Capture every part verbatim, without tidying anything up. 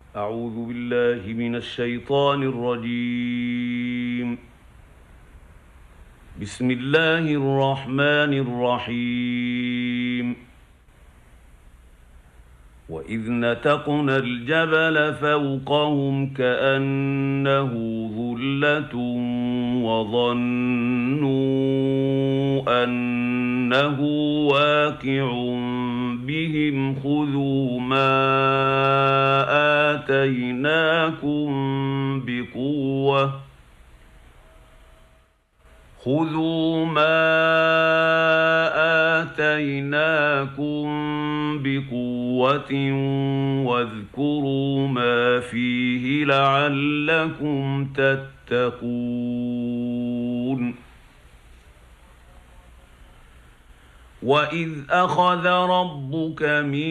أعوذ بالله من الشيطان الرجيم. بسم الله الرحمن الرحيم. وإذ نتقنا الجبل فوقهم كأنه ظلة وظنوا أنه واقع بهم خذوا ما آتيناكم بقوة خذوا ما آتيناكم بقوة واذكروا ما فيه لعلكم تتقون. وإذ أخذ ربك من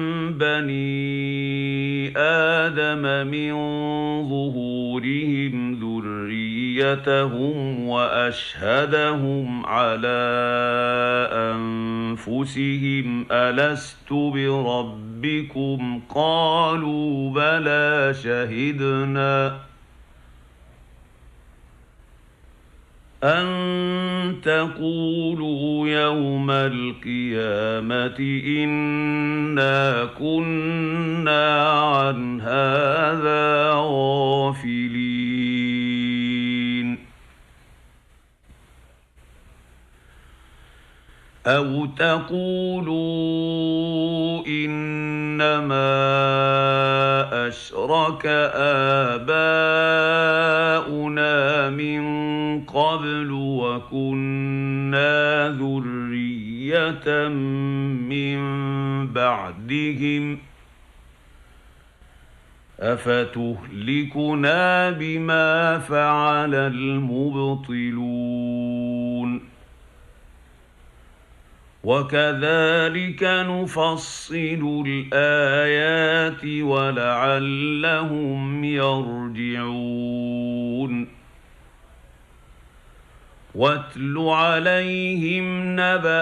بني آدم من ظهورهم ذريتهم وأشهدهم على أنفسهم ألست بربكم قالوا بلى شهدنا أن تقولوا يوم القيامة إنا كنا عن هذا غافلين. أو تقولوا إنما أشرك آباؤنا من قبل وكنا ذرية من بعدهم أفتهلكنا بما فعل المبطلون. وكذلك نفصل الآيات ولعلهم يرجعون. واتل عليهم نبأ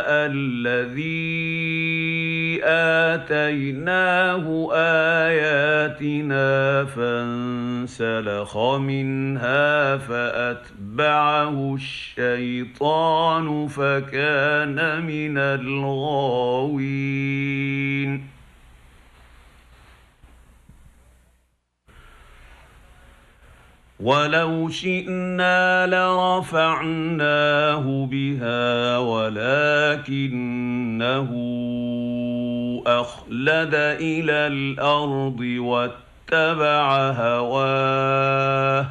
الذي آتيناه آياتنا فانسلخ منها فأتبعه الشيطان فكان من الغاوين. ولو شئنا لرفعناه بها ولكنه أخلد إلى الأرض واتبع هواه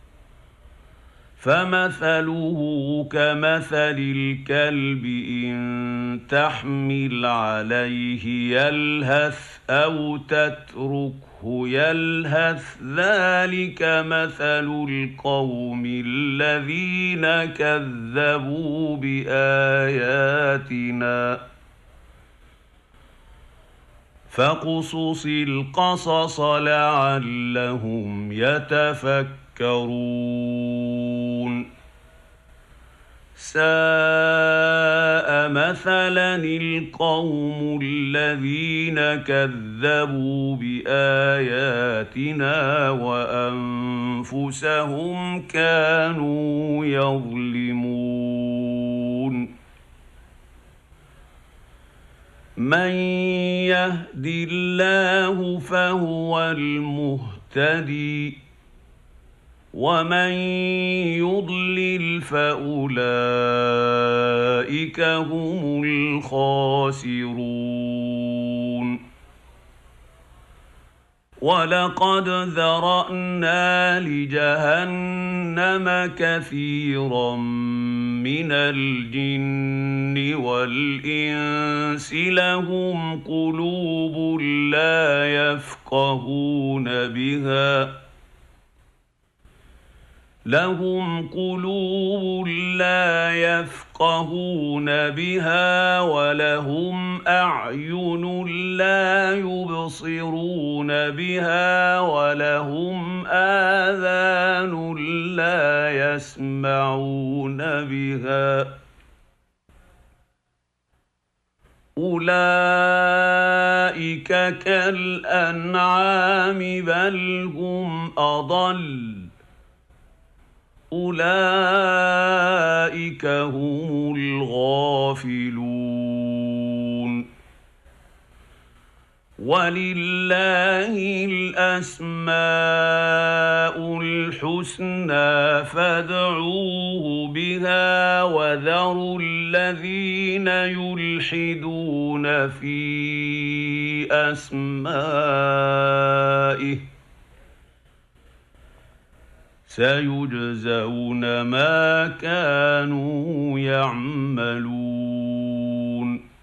فمثله كمثل الكلب إن تحمل عليه يلهث أو تتركه يلهث ذلك مثل القوم الذين كذبوا بآياتنا. فاقصص القصص لعلهم يتفكرون. ساء مثلا القوم الذين كذبوا بآياتنا وأنفسهم كانوا يظلمون. من يهد الله فهو المهتدي ومن يضلل فأولئك هم الخاسرون. ولقد ذرأنا لجهنم كثيرا من الجن والإنس لهم قلوب لا يفقهون بها لهم قلوب لا يفقهون بها ولهم أعين لا يبصرون بها ولهم آذان لا يسمعون بها أولئك أولئك كالأنعام بل هم أضل أولئك هم الغافلون ولله الأسماء الحسنى فادعوه بها وذروا الذين يلحدون في أسمائه سيجزون ما كانوا يعملون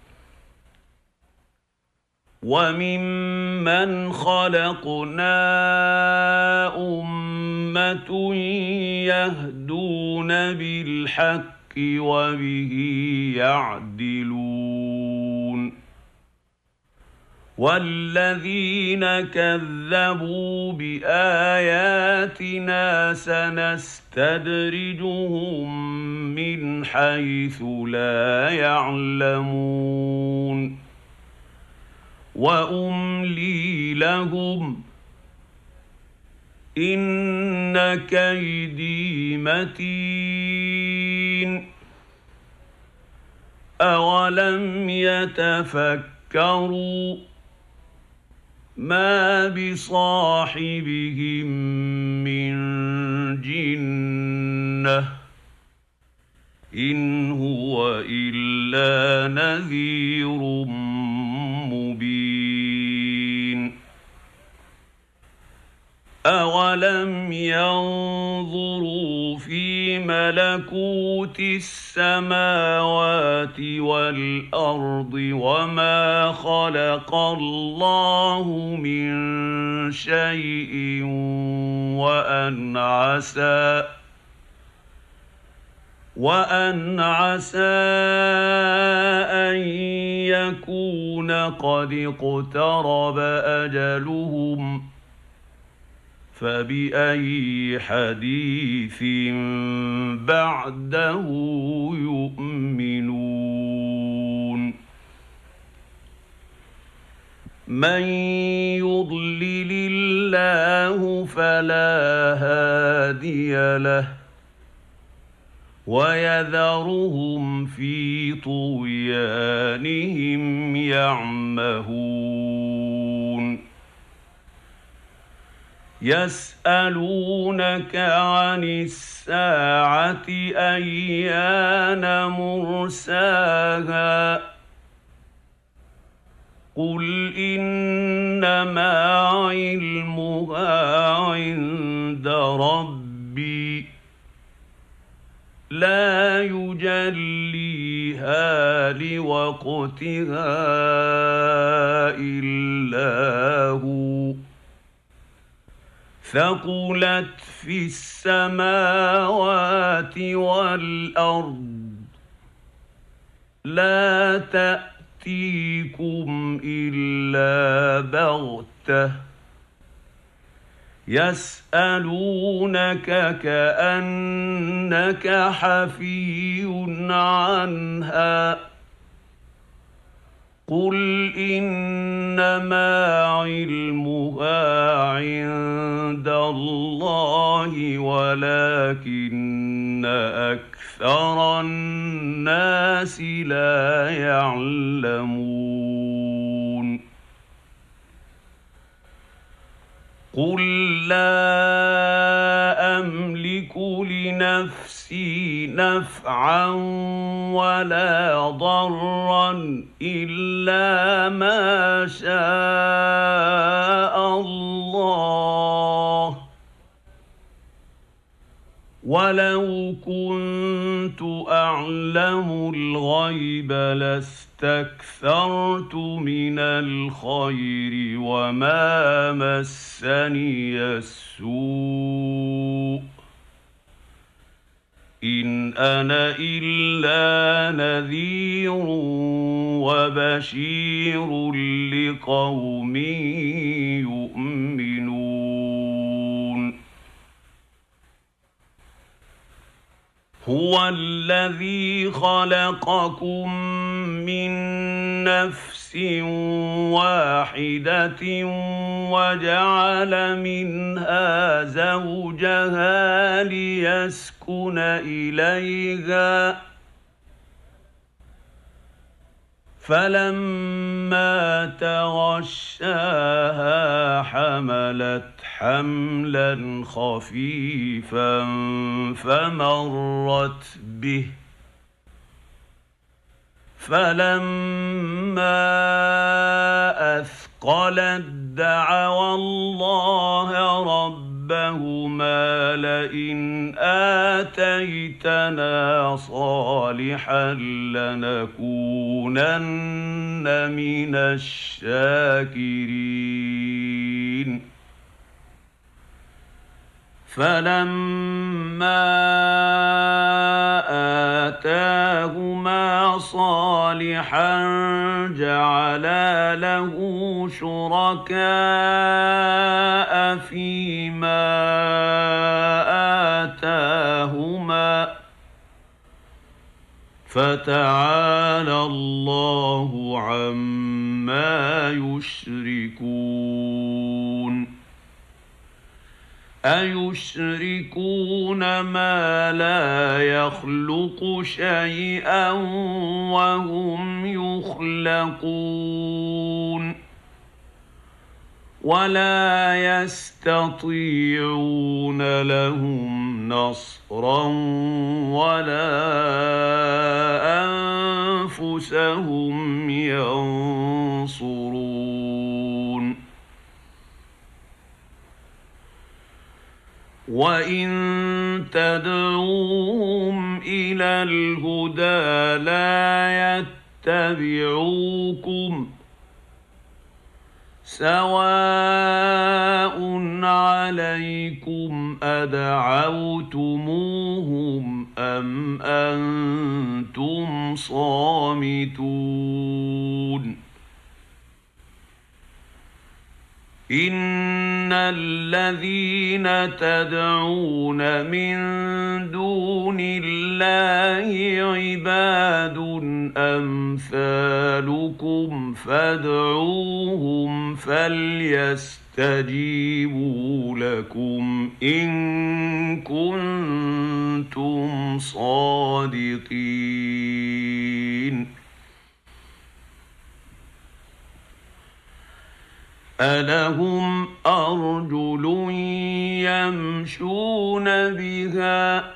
وممن خلقنا أمة يهدون بالحق وبه يعدلون والذين كذبوا بآياتنا سنستدرجهم من حيث لا يعلمون وأملي لهم إن كيدي متين أولم يتفكروا ما بصاحبهم من جنة إن هو إلا نذير مبين أولم ينظروا في ملكوت السماوات والأرض وما خلق الله من شيء وأن عسى وأن عسى أن يكون قد اقترب أجلهم فبأي حديث بعده يؤمنون من يضلل الله فلا هادي له ويذرهم في طغيانهم يعمهون يسألونك عن الساعة أيان مرساها قل إنما علمها عند ربي لا يجليها لوقتها إلا هو ثقلت في السماوات والأرض لا تأتيكم إلا بغتة يسألونك كأنك حفي عنها قل إنما علمها عند الله ولكن أكثر الناس لا يعلمون قل لا أملك لنفسي نفعا ولا ضرا إلا ما شاء الله ولو كنت أعلم الغيب لاستكثرت من الخير وما مسني السوء إن أنا إلا نذير وبشير لقوم يؤمنون هو الذي خلقكم من نفس نفس واحدة وجعل منها زوجها ليسكن إليها فلما تغشاها حملت حملا خفيفا فمرت به فلما أثقلت دعوا الله ربهما لئن آتيتنا صالحا لنكونن من الشاكرين فلما آتاهما صالحا جعلا له شركاء فيما آتاهما فتعالى الله عما يشركون أيشركون ما لا يخلق شيئا وهم يخلقون ولا يستطيعون لهم نصرا ولا أنفسهم ينصرون وإن تدعوهم إلى الهدى لا يتبعوكم سواء عليكم أدعوتموهم أم أنتم صامتون إن الذين تدعون من دون الله عباد أمثالكم فادعوهم فليستجيبوا لكم إن كنتم صادقين ألهم أرجل يمشون بها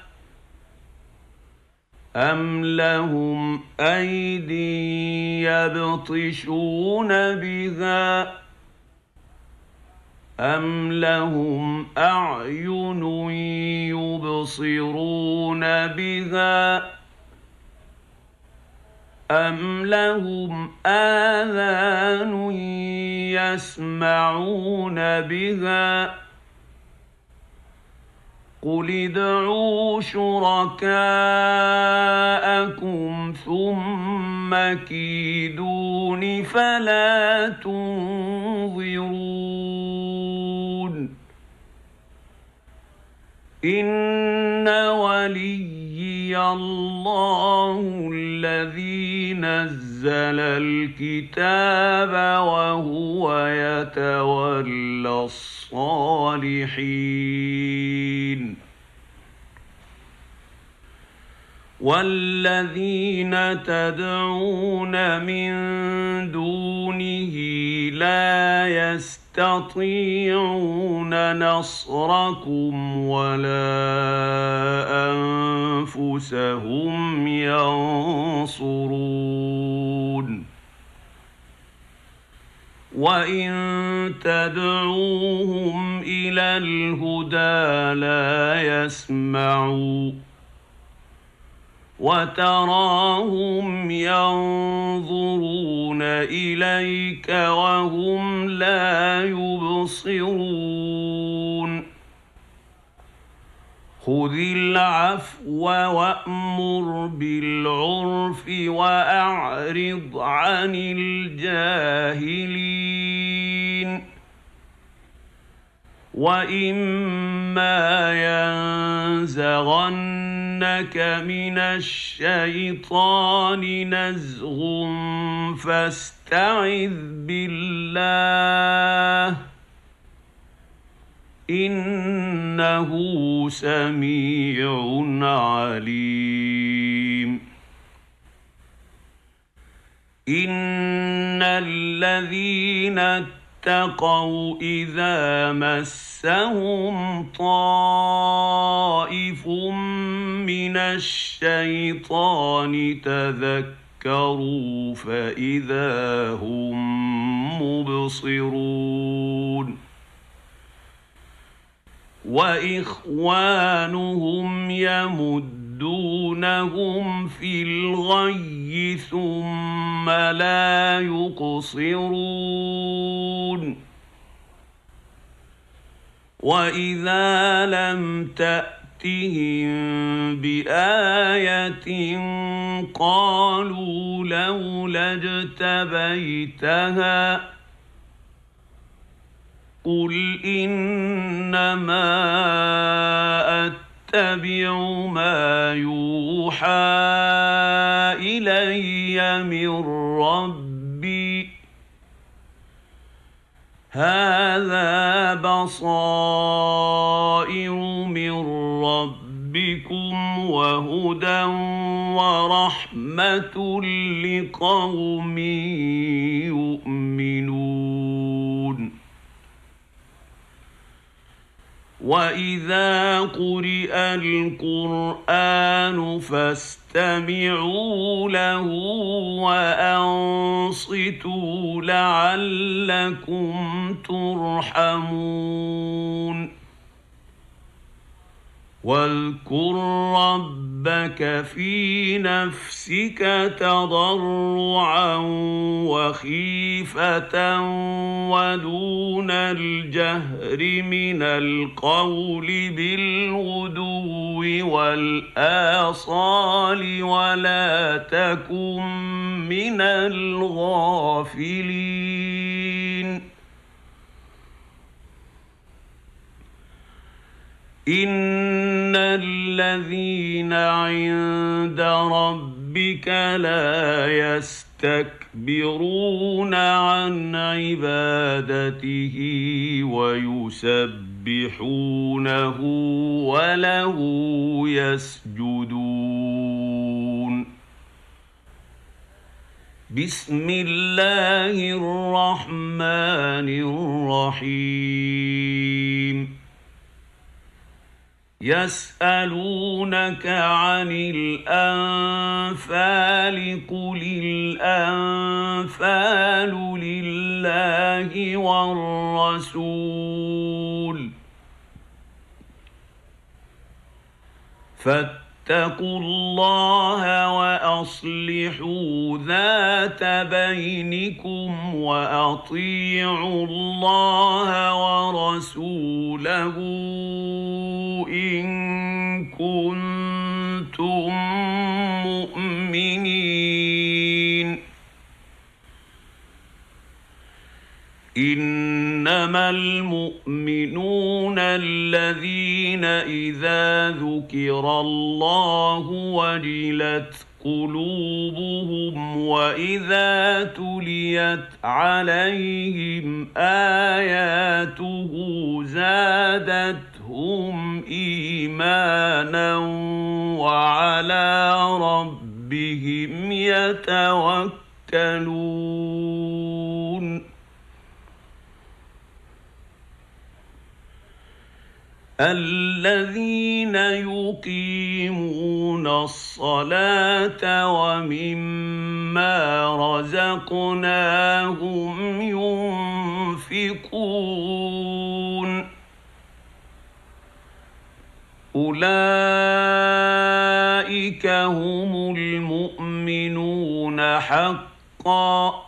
أم لهم أيدي يبطشون بها أم لهم أعين يبصرون بها أم لهم آذان يسمعون بها قل ادعوا شركاءكم ثم كيدون فلا تنظرون إن وليي الله الذي نزل الكتاب وهو يتولى الصالحين والذين تدعون من دونه لا يستطيعون نصركم ولا أنفسهم ينصرون وإن تدعوهم إلى الهدى لا يسمعوا وتراهم ينظرون إليك وهم لا يبصرون خذ العفو وأمر بالعرف وأعرض عن الجاهلين وإما ينزغنك من الشيطان نزغ فاستعذ بالله إنه سميع عليم. إن الذين اتقوا إذا مسهم طائف من الشيطان تذكروا فإذا هم مبصرون. وإخوانهم يمدونهم في الغي ثم لا يقصرون. وإذا لم تأتهم بآية قالوا لولا اجتبيتها قل إنما أتبع ما يوحى إلي من ربي هذا بصائر من ربكم وهدى ورحمة لقوم يؤمنون. وإذا قرئ القرآن فاستمعوا له وأنصتوا لعلكم ترحمون. واذكر ربك في نفسك تضرعا وخيفة ودون الجهر من القول بالغدو والآصال ولا تكن من الغافلين. إن الذين عند ربك لا يستكبرون عن عبادته ويسبحونه وله يسجدون. بسم الله الرحمن الرحيم. يسألونك عن الأنفال قل الأنفال لله والرسول فاتقوا الله وأصلحوا ذات بينكم وأطيعوا الله ورسوله إن كنتم مؤمنين. إنما المؤمنون الذين إذا ذكر الله وجلت قلوبهم وإذا تليت عليهم آياته زادتهم إيمانا وعلى ربهم يتوكلون. الذين يقيمون الصلاة ومما رزقناهم ينفقون أولئك هم المؤمنون حقا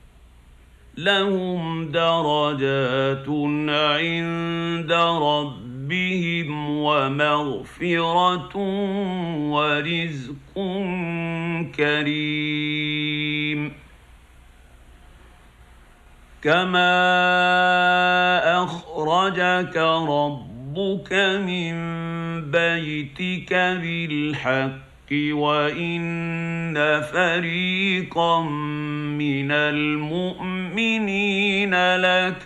لهم درجات عند ربهم بهم ومغفرة ورزق كريم. كما أخرجك ربك من بيتك بالحق وإن فريقا من المؤمنين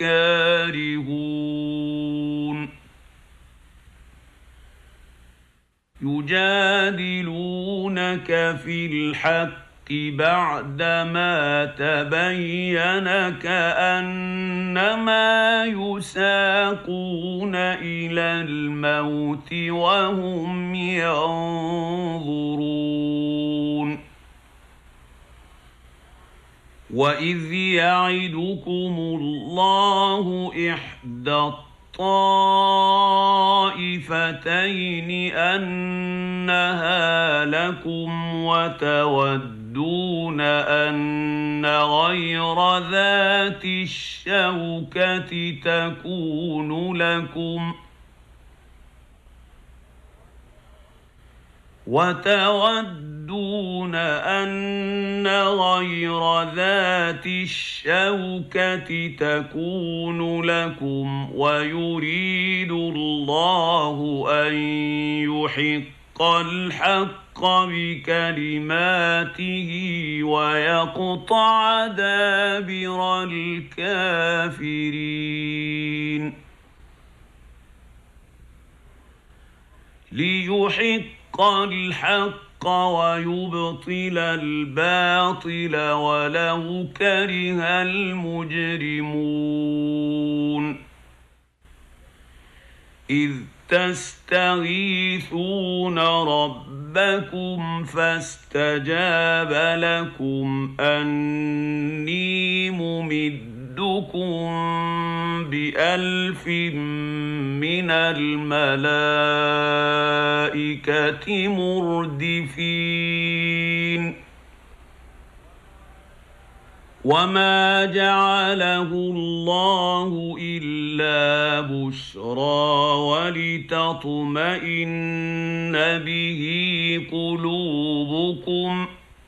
لكارهون يجادلونك في الحق بعدما تبين كأنما يساقون إلى الموت وهم ينظرون وإذ يعدكم الله إحدى الطائفتين أنها لكم وتودون أن غير ذات الشوكة تكون لكم وتودون أن غير ذات الشوكة تكون لكم ويريد الله أن يحق الحق بكلماته ويقطع دابر الكافرين ليحق الحق ويبطل الباطل ولو كره المجرمون إذ تستغيثون ربكم فاستجاب لكم أني ممدكم بألف من الملائكة مردفين وما جعله الله إلا بشرى ولتطمئن به قلوبكم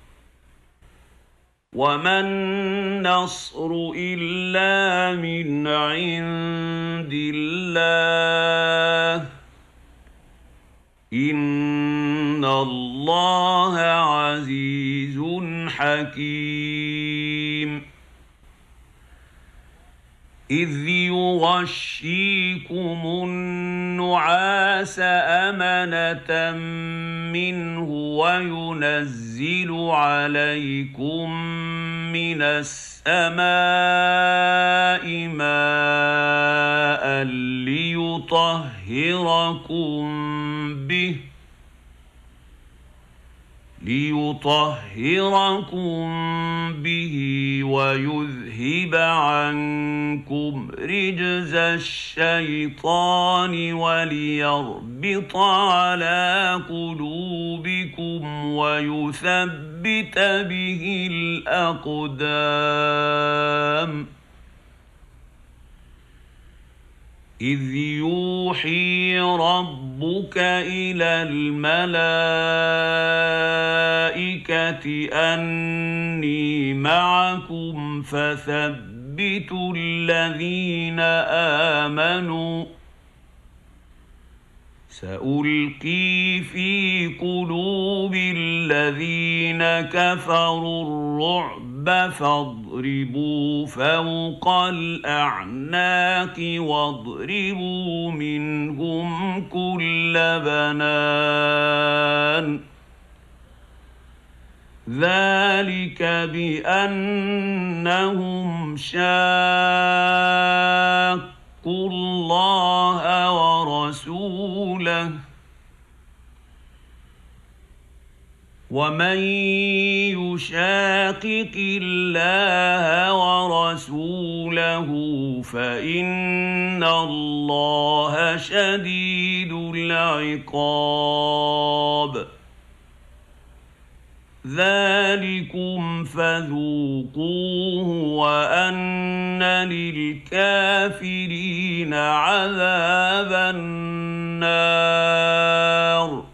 وما النصر إلا من عند الله إن الله عزيز حكيم إذ يغشيكم النعاس أمنة منه وينزل عليكم من السماء ماء ليطهركم به ليطهركم به ويذهب عنكم رجز الشيطان وليربط على قلوبكم ويثبت به الأقدام إذ يوحي ربك إلى الملائكة أني معكم فثبتوا الذين آمنوا سألقي في قلوب الذين كفروا الرعب فاضربوا فوق الأعناق واضربوا منهم كل بنان ذلك بأنهم شاقوا الله ورسوله ومن يشاقق الله ورسوله فإن الله شديد العقاب ذلكم فذوقوه وأن للكافرين عذاب النار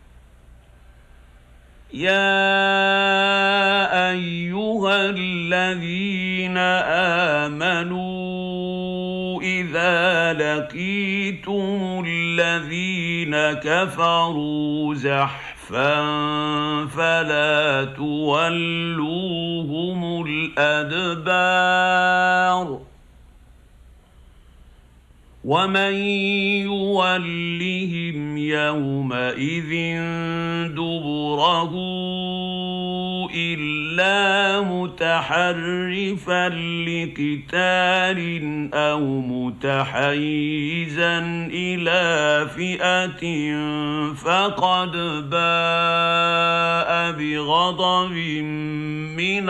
يا أيها الذين آمنوا إذا لقيتم الذين كفروا زحفا فلا تولوهم الأدبار ومن يولهم يومئذ دبره إلا متحرفا لقتال أو متحيزا إلى فئة فقد باء بغضب من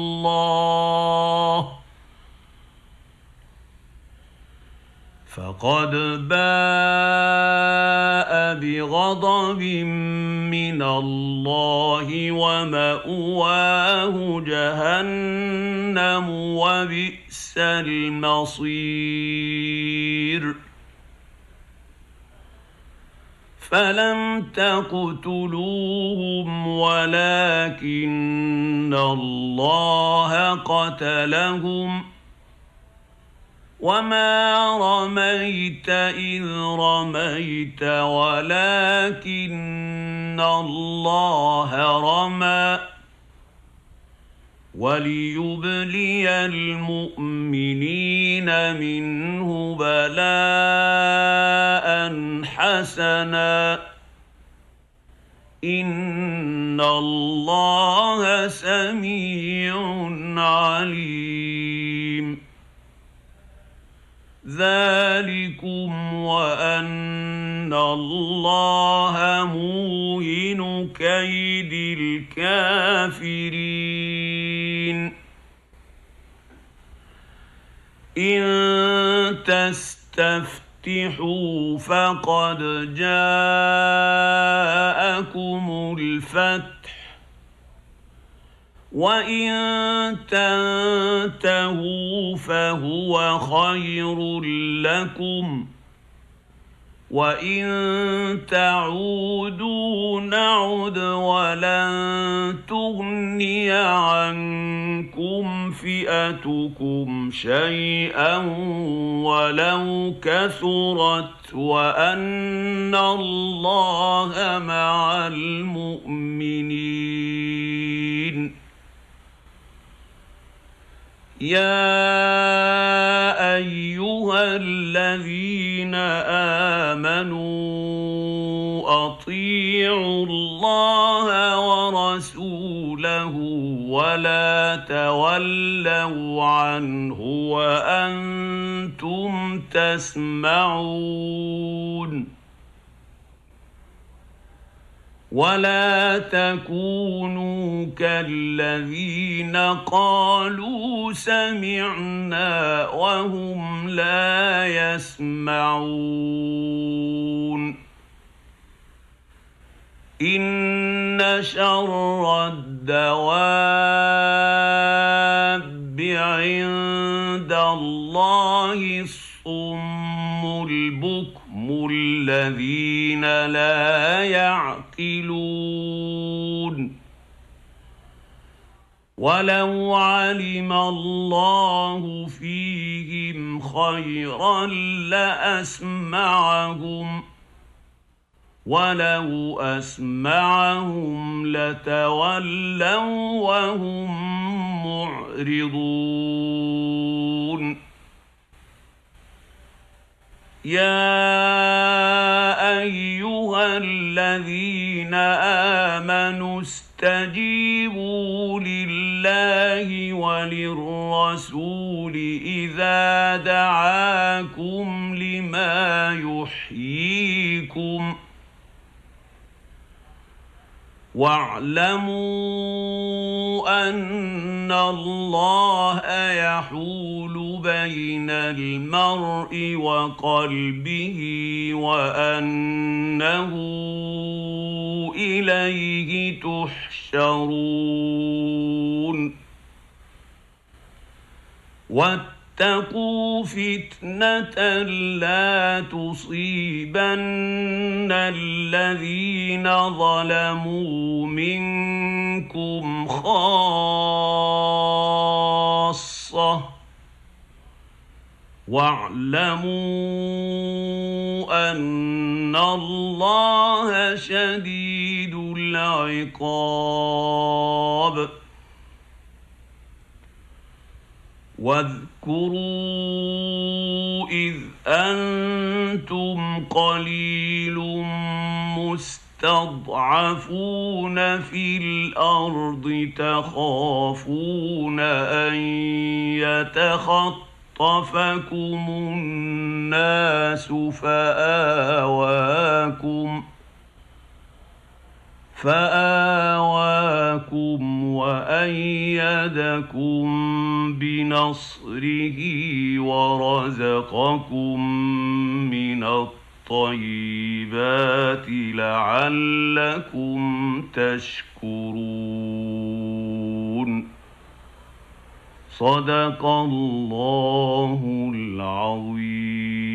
الله فقد باء بغضب من الله ومأواه جهنم وبئس المصير فلم تقتلوهم ولكن الله قتلهم وما رميت إذ رميت ولكن الله رمى وليبلي المؤمنين منه بلاء حسنا إن الله سميع عليم ذلكم وأن الله موهن كيد الكافرين إن تستفتحوا فقد جاءكم الفتح وإن تنتهوا فهو خير لكم وإن تعودوا نعد ولن تغني عنكم فئتكم شيئا ولو كثرت وأن الله مع المؤمنين يا أيها الذين آمنوا أطيعوا الله ورسوله ولا تولوا عنه وأنتم تسمعون ولا تكونوا كالذين قالوا سمعنا وهم لا يسمعون إن شر الدواب عند الله الصم البكم الذين لا يعقلون ولو علم الله فيهم خيرا لأسمعهم ولو أسمعهم لتولوا وهم معرضون يا أيها الذين آمنوا استجيبوا لله وللرسول إذا دعاكم لما يحييكم واعلموا أن الله يحول بين المرء وقلبه وأنه إليه تحشرون واتقوا فتنة لا تصيبن الذين ظلموا منكم خاصة واعلموا أن الله شديد العقاب. واذكروا إذ أنتم قليل مستضعفون في الأرض تخافون أن يتخطفكم الناس فآواكم فآواكم وأيدكم بنصره ورزقكم من الطيبات لعلكم تشكرون. صدق الله العظيم.